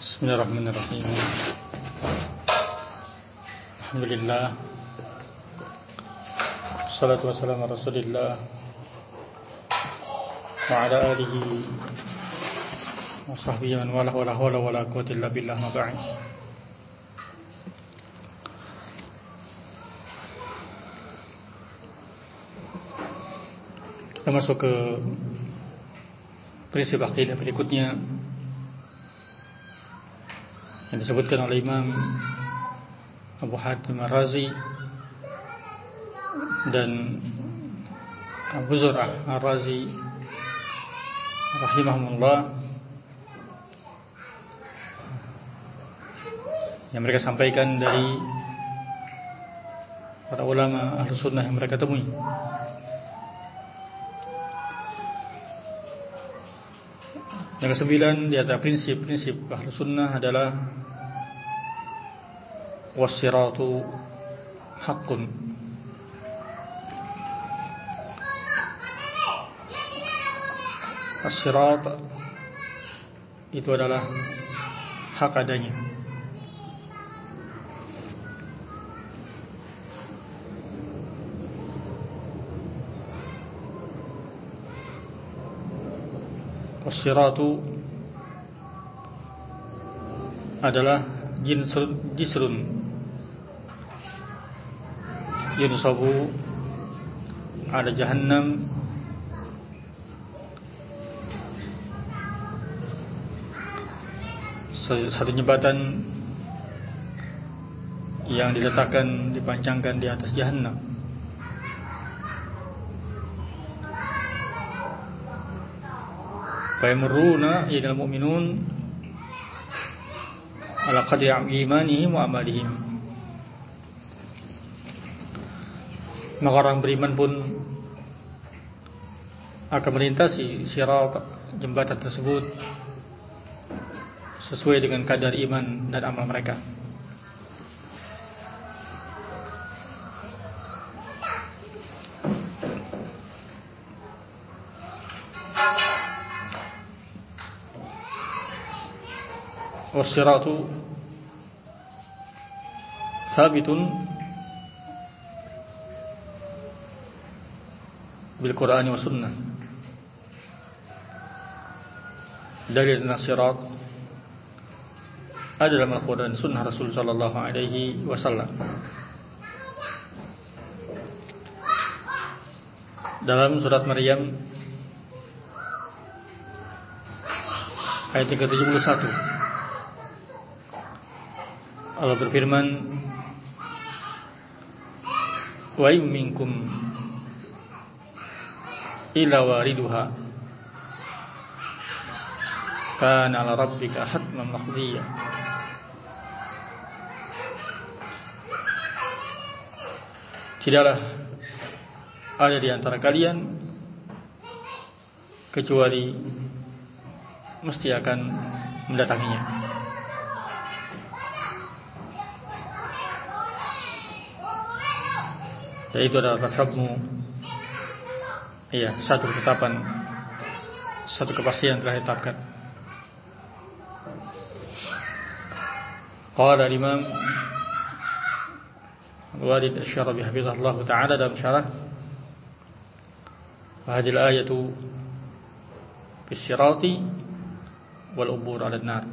Bismillahirrahmanirrahim. Alhamdulillah. Wassalatu wassalamu ala Rasulillah wa ala alihi wa sahbihi man wala wala hawla wala quwwata illa billah ma ba'd. Kita masuk ke prinsip akidah berikutnya yang disebutkan oleh Imam Abu Hatim Ar-Razi dan Abu Zur'ah Ar-Razi rahimahumullah, yang mereka sampaikan dari para ulama Ahlus Sunnah yang mereka temui. Yang kesembilan di antara prinsip-prinsip Ahlus Sunnah adalah was-siratu haqqun. As-sirat itu adalah hak adanya. Was-siratu adalah jisrun yunsabu ala jahannam satu jembatan yang diletakkan, dipancangkan di atas jahannam. Fayamurruna ilal mu'minun ala qadri imanihim wa amalihim. Maka orang beriman pun akan melintasi sirat, jembatan tersebut, sesuai dengan kadar iman dan amal mereka. Was-siratu thabitun bil Qur'an wa sunnah. Dalil as-sirat ada dalam Al-Quran dan Sunnah Rasul sallallahu alaihi wasallam. Dalam surat Maryam ayat 71, Allah berfirman, wa in minkum illa wariduha kana ala rabbika hatman maqdiya. Tidaklah ada di antara kalian kecuali mesti akan mendatanginya. Yaitu adalah tasabmu, iya, satu ketetapan, satu kepastian telah ditetapkan. Qala Imam Walid Asy-Syarabi hafizahullah ta'ala dalam syarah, hadhihi al-ayatu bis-sirati wal ubur 'ala an-nar.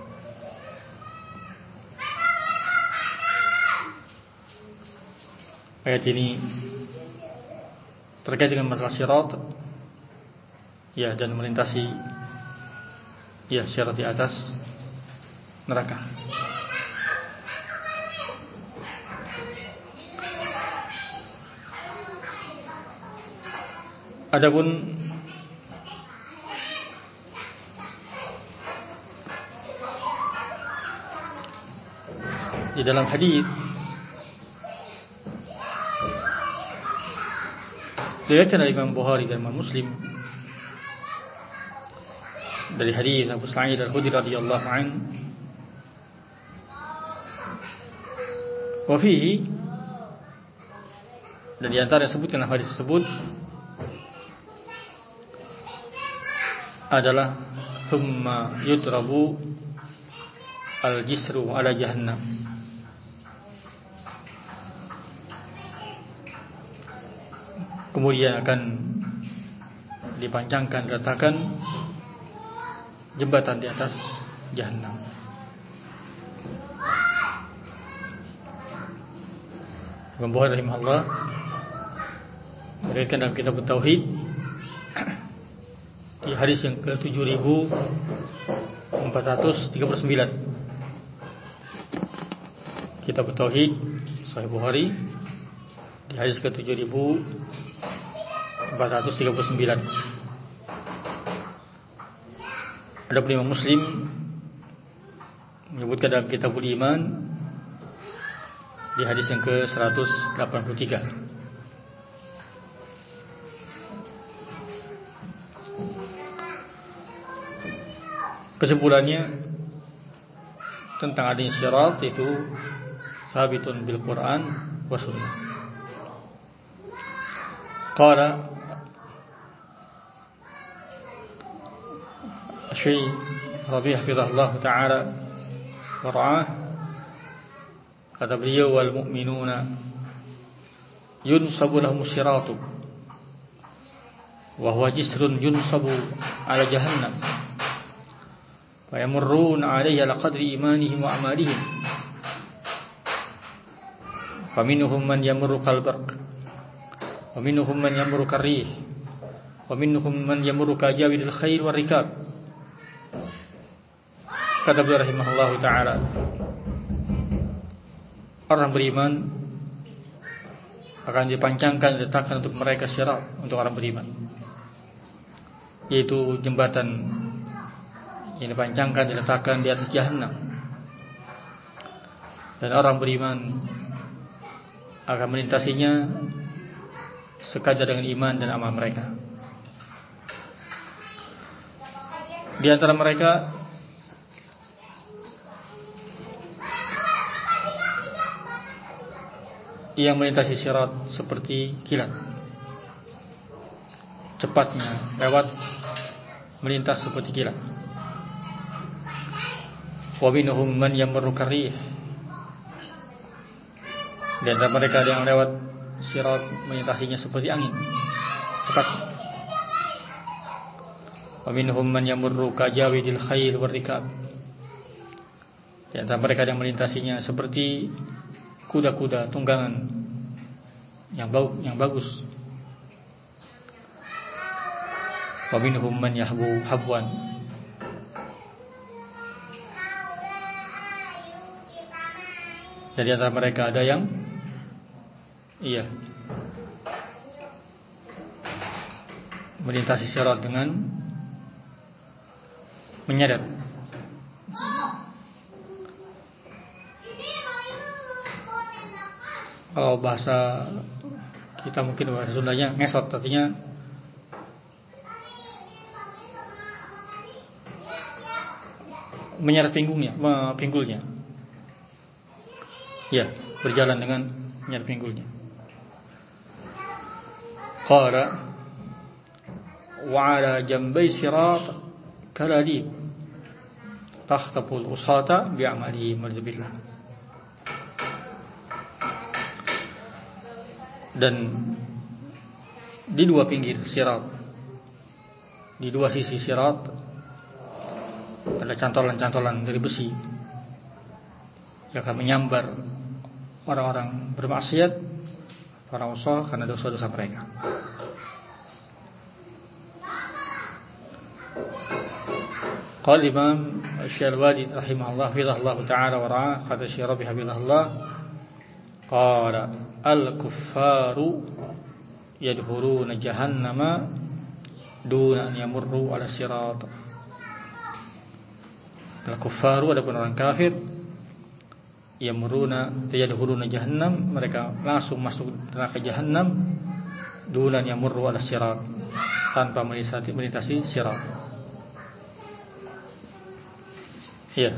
Ayat ini terkait dengan masalah sirat, ya, dan melintasi, ya, sirat di atas neraka. Adapun di dalam hadis diriwayatkan oleh Imam Bukhari dan Imam Muslim dari hadis Abu Sa'id Al-Khudri radhiyallahu anhu, wa fihi, dan di antara yang disebutkan dalam hadis tersebut adalah thumma yutrabu al-jisru ala jahannam. Kemudian akan dipanjangkan, diletakkan jembatan di atas jahannam. Imam Bukhari rahimahullah meriwayatkan dalam kitab Tauhid di hadis yang ke-7439. Kitab Tauhid Sahih Bukhari di hadis ke-7439. Ada Imam Muslim menyebutkan dalam Kitabul Iman di hadis yang ke-183. Kesimpulannya tentang adanya syirat itu sabitun bil Quran wa sunnah. Qala Syekh Rabi' hafizahullah ta'ala wa ra'ah, kata beliau, wal mu'minuna yunsabu lahum syiratu wa huwa jisrun yunsabu ala jahannam wa yamurruna 'alayhi ala qadri imanihim wa a'malihim faminhum man yamurru kal barq wa minhum man yamurru karih wa minhum man yamurru ka jawidil khair war rikab. Kata beliau rahimahullahu ta'ala, orang beriman akan dipanjangkan, diletakkan untuk mereka syirat, untuk orang beriman, yaitu jembatan yang dipanjangkan, diletakkan di atas jahannam. Dan orang beriman akan melintasinya sekadar dengan iman dan amal mereka. Di antara mereka yang melintasi syirat seperti kilat, cepatnya lewat melintas seperti kilat. Wa minhum man yamurru karih, dan antara mereka yang lewat syirat melintasinya seperti angin, cepat. Wa minhum man yamurru ka jawidil khail war rikab, dan antara mereka yang melintasinya seperti kuda-kuda tunggangan yang bagus. Wa minhum man yahbu habwan, jadi antara mereka ada yang melintasi syirat dengan menyeret. Kalau bahasa kita mungkin bahasa Sundanya ngesot, artinya menyeret pinggulnya. Ya, berjalan dengan menyeret pinggulnya. Qala wa ala jambai sirat kaladib tahtaful usata bi'amali marzubillah. Dan di dua pinggir sirat, di dua sisi sirat, ada cantolan-cantolan dari besi yang akan menyambar orang-orang bermaksiat, para usah, karena dosa-dosa mereka. Qala Imam Syalwadi rahimahullah hafizahullah ta'ala wa ra'ah, kata Syekh Rabi' hafizahullah, qala al-kuffaru yadkhuluna jahannama duna an yamurru ala sirat. Al-kuffaru, adapun orang kafir, yadkhuluna jahannam, mereka langsung masuk neraka jahannam, duna an yamurru ala sirat, tanpa melintasi sirat. Ya,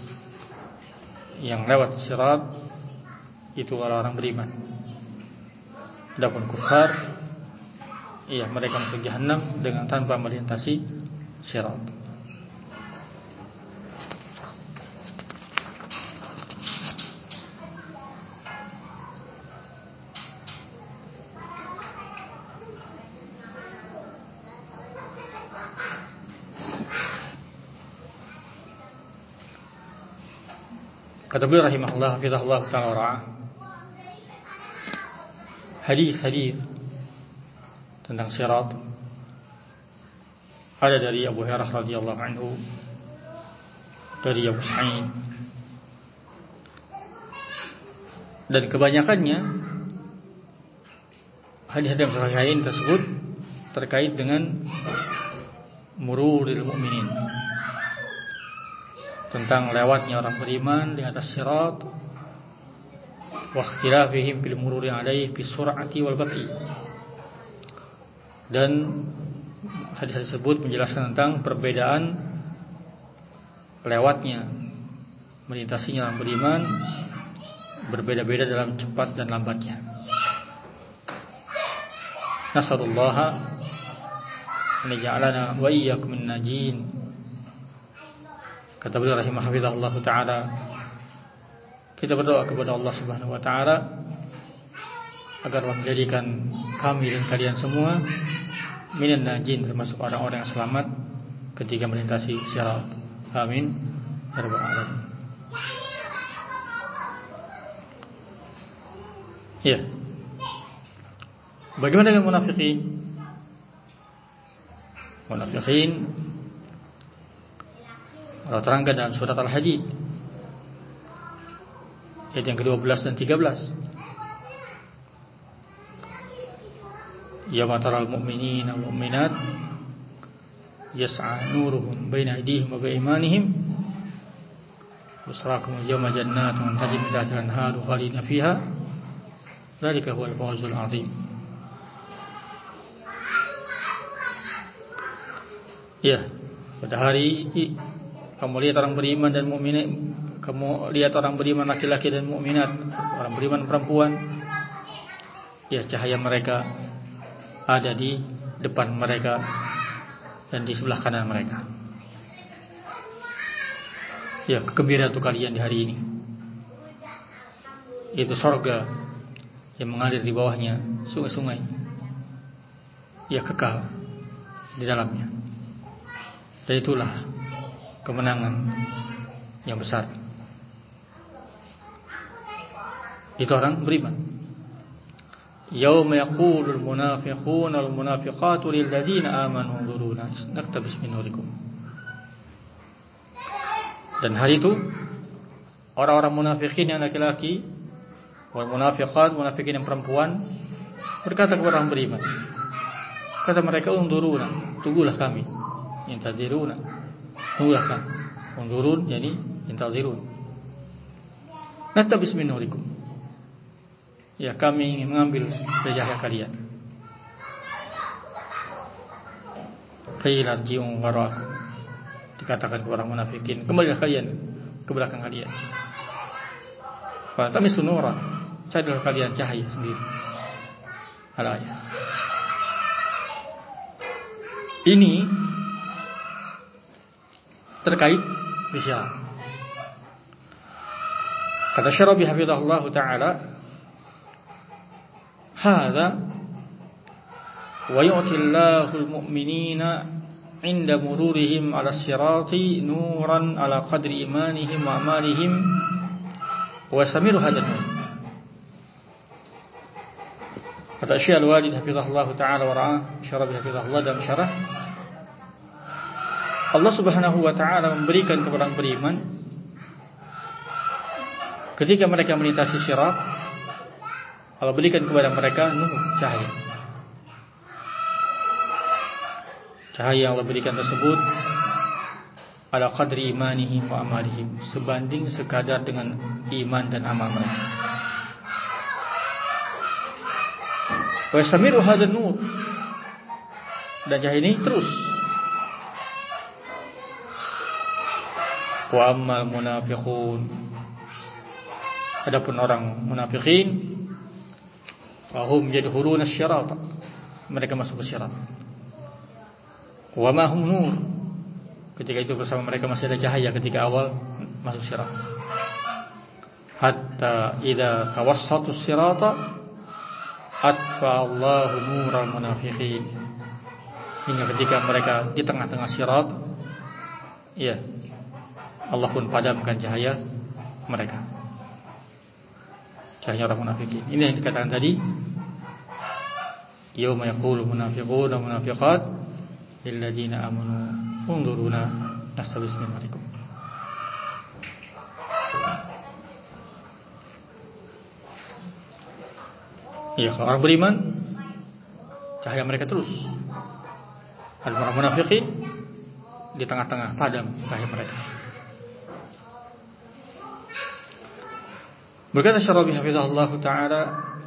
yang lewat sirat itu orang-orang beriman. Adapun kufar, mereka masuk jahannam dengan tanpa melintasi sirat. Kata beliau rahimahullah hafizahullah ta'ala ra'ah, hadis-hadis tentang sirat ada dari Abu Hurairah radhiyallahu anhu, dari Abu Sa'id, dan kebanyakannya hadis-hadis yang sahihain tersebut terkait dengan mururil mu'minin, tentang lewatnya orang beriman di atas sirat, wa ikhtilafihim fil mururi alaihi bis sur'ati wal bat'i. Dan hadis tersebut menjelaskan tentang perbedaan lewatnya, melintasinya orang beriman, berbeda-beda dalam cepat dan lambatnya. Nasallallahu an yaj'alana wa iyyakum min najin. Kata beliau rahimahullah ta'ala, kita berdoa kepada Allah subhanahu wa ta'ala agar Allah menjadikan kami dan kalian semua minan najin, termasuk orang-orang yang selamat ketika melintasi sirat. Amin ya rabbal alamin. Ya. Bagaimana dengan munafikin? Munafikin Allah terangkan dalam surat Al-Hadid ayat yang ke-12 dan 13. Ya mataral mu'minina wal mu'minat yas'a nuruhum baina aydihim wa bi'imanihim busrakum yawma jannatin tajri min tahtiha al-anharu khalidina fiha dzalika huwal fawzul 'azim. Ya, pada hari kamu lihat orang beriman dan mukminat, kamu lihat orang beriman laki-laki dan mukminat, orang beriman perempuan. Ya, cahaya mereka ada di depan mereka dan di sebelah kanan mereka. Ya, kegembiraan untuk kalian di hari ini. Itu surga yang mengalir di bawahnya sungai-sungai. Ya, kekal di dalamnya. Dan itulah kemenangan yang besar. Itu orang beriman. Yauma yaqulul munafiquna wal munafiqatu lil ladzina amanu unzuruna naktabis min nurikum. Dan hari itu orang-orang munafikin yang laki-laki wal munafiqat, munafikin yang perempuan berkata kepada orang beriman. Kata mereka, unzuruna, tunggulah kami. Intadiruna, tunggulah kami. Unzurun yani intadirun. Naktabis min nurikum. Ya, kami ingin mengambil cahaya kalian. Qila rji'u wara'akum. Dikatakan kepada orang munafikin, kembalilah kalian ke belakang kalian. Fa tamisu nura, carilah kalian cahaya sendiri. Al-ayat. Ini terkait bisyarat. Kata Syarabi hafizahullah ta'ala, hadza wa yu'ti Allahul mu'minina 'inda mururihim 'ala as-sirati nuran 'ala qadri imanihim wa amalihim wa samiru hadzal nur. Kata Syekh Al-Walid hafizahullah ta'ala wa ra'ah, Syarabi hafizahullah dalam syarah, Allah subhanahu wa ta'ala memberikan kepada orang beriman ketika mereka melintasi sirat, Allah berikan kepada mereka nur, cahaya. Cahaya yang Allah berikan tersebut ala qadri imanihim wa amalihim, sebanding sekadar dengan iman dan amal mereka. Wa yastamiru hadzal nur, dan cahaya ini terus. Wa ammal munafiqun, adapun orang munafikin, fahum yadkhuluna asy-syirata, mereka masuk ke syirat. Wa ma hum nur, ketika itu bersama mereka masih ada cahaya ketika awal masuk syirat. Hatta idza tawassatu as-sirata atfa Allahu nural munafiqin, hingga ketika mereka di tengah-tengah syirat, ya, Allah pun padamkan cahaya mereka. Cahaya orang munafikin. Ini yang dikatakan tadi, yauma yaqulu munafiquna munafiqat lil ladzina amanu unzuruna nastabis min nurikum. Ya, kalau orang beriman cahaya mereka terus. Orang munafikin di tengah-tengah padam cahaya mereka. Berkata Syarabi hafizahullah ta'ala,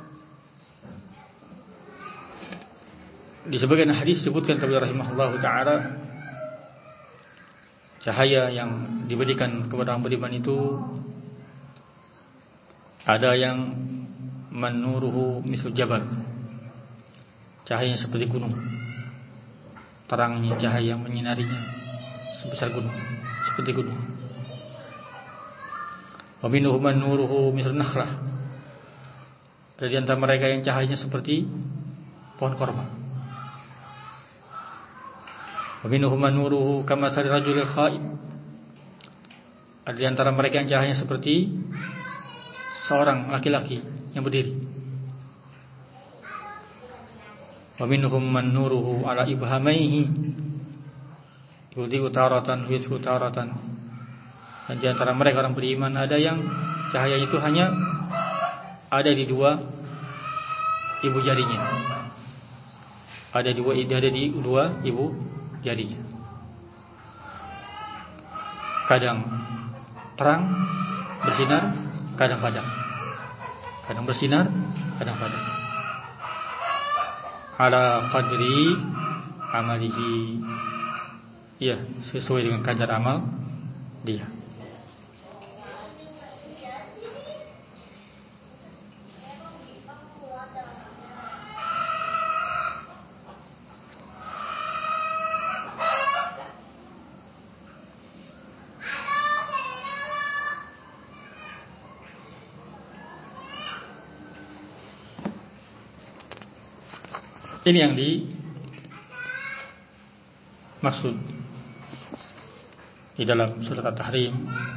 di sebagian hadis disebutkan beliau rahimahullah ta'ala, cahaya yang diberikan kepada orang beriman itu ada yang manuruhu misal jabal, cahayanya seperti gunung, terangnya cahaya yang menyinarinya sebesar gunung, seperti gunung. Wa minhum man nuruhu misal nakhlah, ada di antara mereka yang cahayanya seperti pohon korma. Wa minhum man nuruhu kamathali rajulil khaib, ada di antara mereka yang cahayanya seperti seorang laki-laki yang berdiri. Wa minhum man nuruhu ala ibhamaihi yudhi'u taratan wa yudhi'u taratan. Dan di antara mereka orang beriman ada yang cahayanya itu hanya ada di dua ibu jarinya. Ada di dua ibu jarinya. Kadang terang bersinar, kadang padam. Kadang bersinar, kadang padam. Ala qadri amalihi, ya, sesuai dengan kadar amal dia. Ini yang dimaksud di dalam surat At-Tahrim.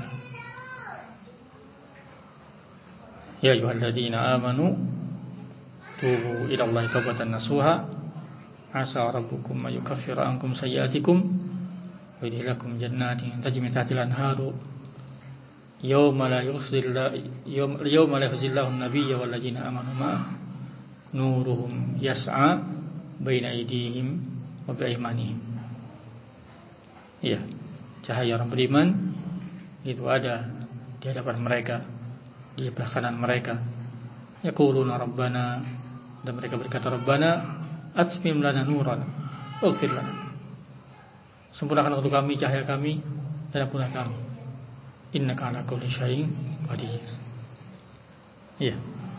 Ya ayyuhalladzina amanu tubu ila Allahi taubatan nasuha asa rabbukum ay yukaffira ankum sayyi'atikum wa yudkhilakum jannatin tajri min tahtiha al-anharu yawma la yukhzillahu an-nabiyya wal ladzina amanu ma'ahu nuruhum yas'a baina aydihim wa bi'aymanihim. Ya, cahaya orang beriman itu ada di hadapan mereka, di sebelah kanan mereka. Yaquluna rabbana, dan mereka berkata rabbana atmim lana nuran waghfir lana, sempurnakan untuk kami cahaya kami dan ampunilah kami, innaka ala kulli syai'in qadir. Ya,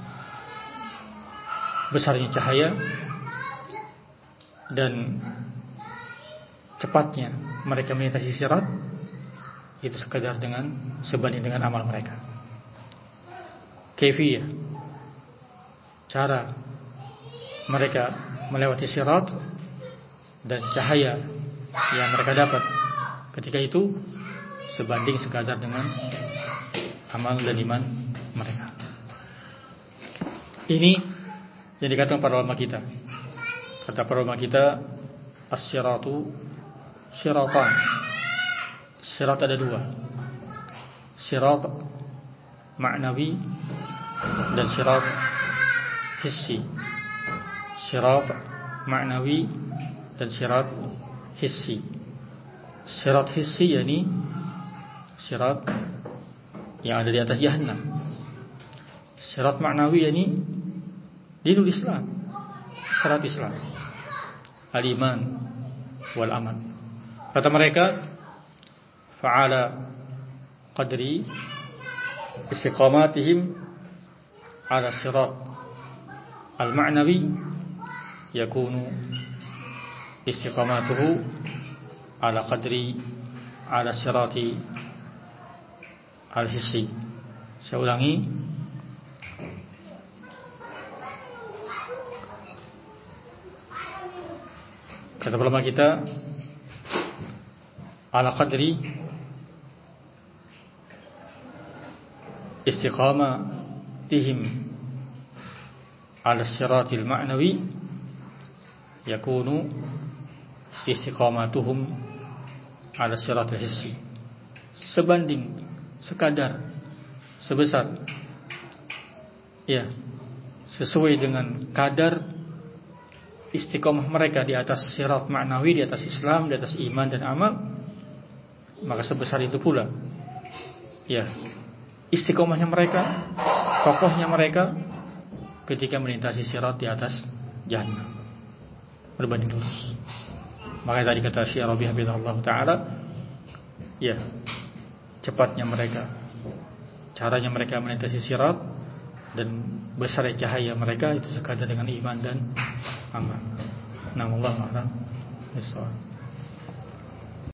besarnya cahaya dan cepatnya mereka melintasi sirat itu sekadar sebanding dengan amal mereka. Kaifiyah, cara mereka melewati sirat dan cahaya yang mereka dapat ketika itu sebanding sekadar dengan amal dan iman mereka. Ini yang dikatakan para ulama kita. Kata para ulama kita, as-siratu siratan. Sirat ada dua, sirat ma'nawi dan sirat hissi. Sirat ma'nawi dan sirat hissi. Sirat hissi yakni sirat yang ada di atas jahannam. Sirat ma'nawi yakni dinul Islam, syarat Islam, al-iman wal amal. Kata mereka, fa'ala qadri istiqamatihim ala sirat al-ma'nawi yakunu istiqamatuhu ala qadri ala sirati al-hissi. Saya ulangi, kata ulama kita, ala qadri istiqamatihim ala siratil ma'nawi yakunu istiqamatuhum ala siratil hissi, sebanding, sekadar, sebesar, ya, sesuai dengan kadar istiqamah mereka di atas sirat ma'nawi, di atas Islam, di atas iman dan amal, maka sebesar itu pula, ya, istiqamahnya mereka, kokohnya mereka ketika melintasi sirat di atas jahannam, berbanding lurus. Makanya tadi kata Syekh Rabi' hafizahullah ta'ala, ya, cepatnya mereka, caranya mereka melintasi sirat dan besar cahaya mereka itu sekadar dengan iman dan amal. Namallahu a'lam bishawab.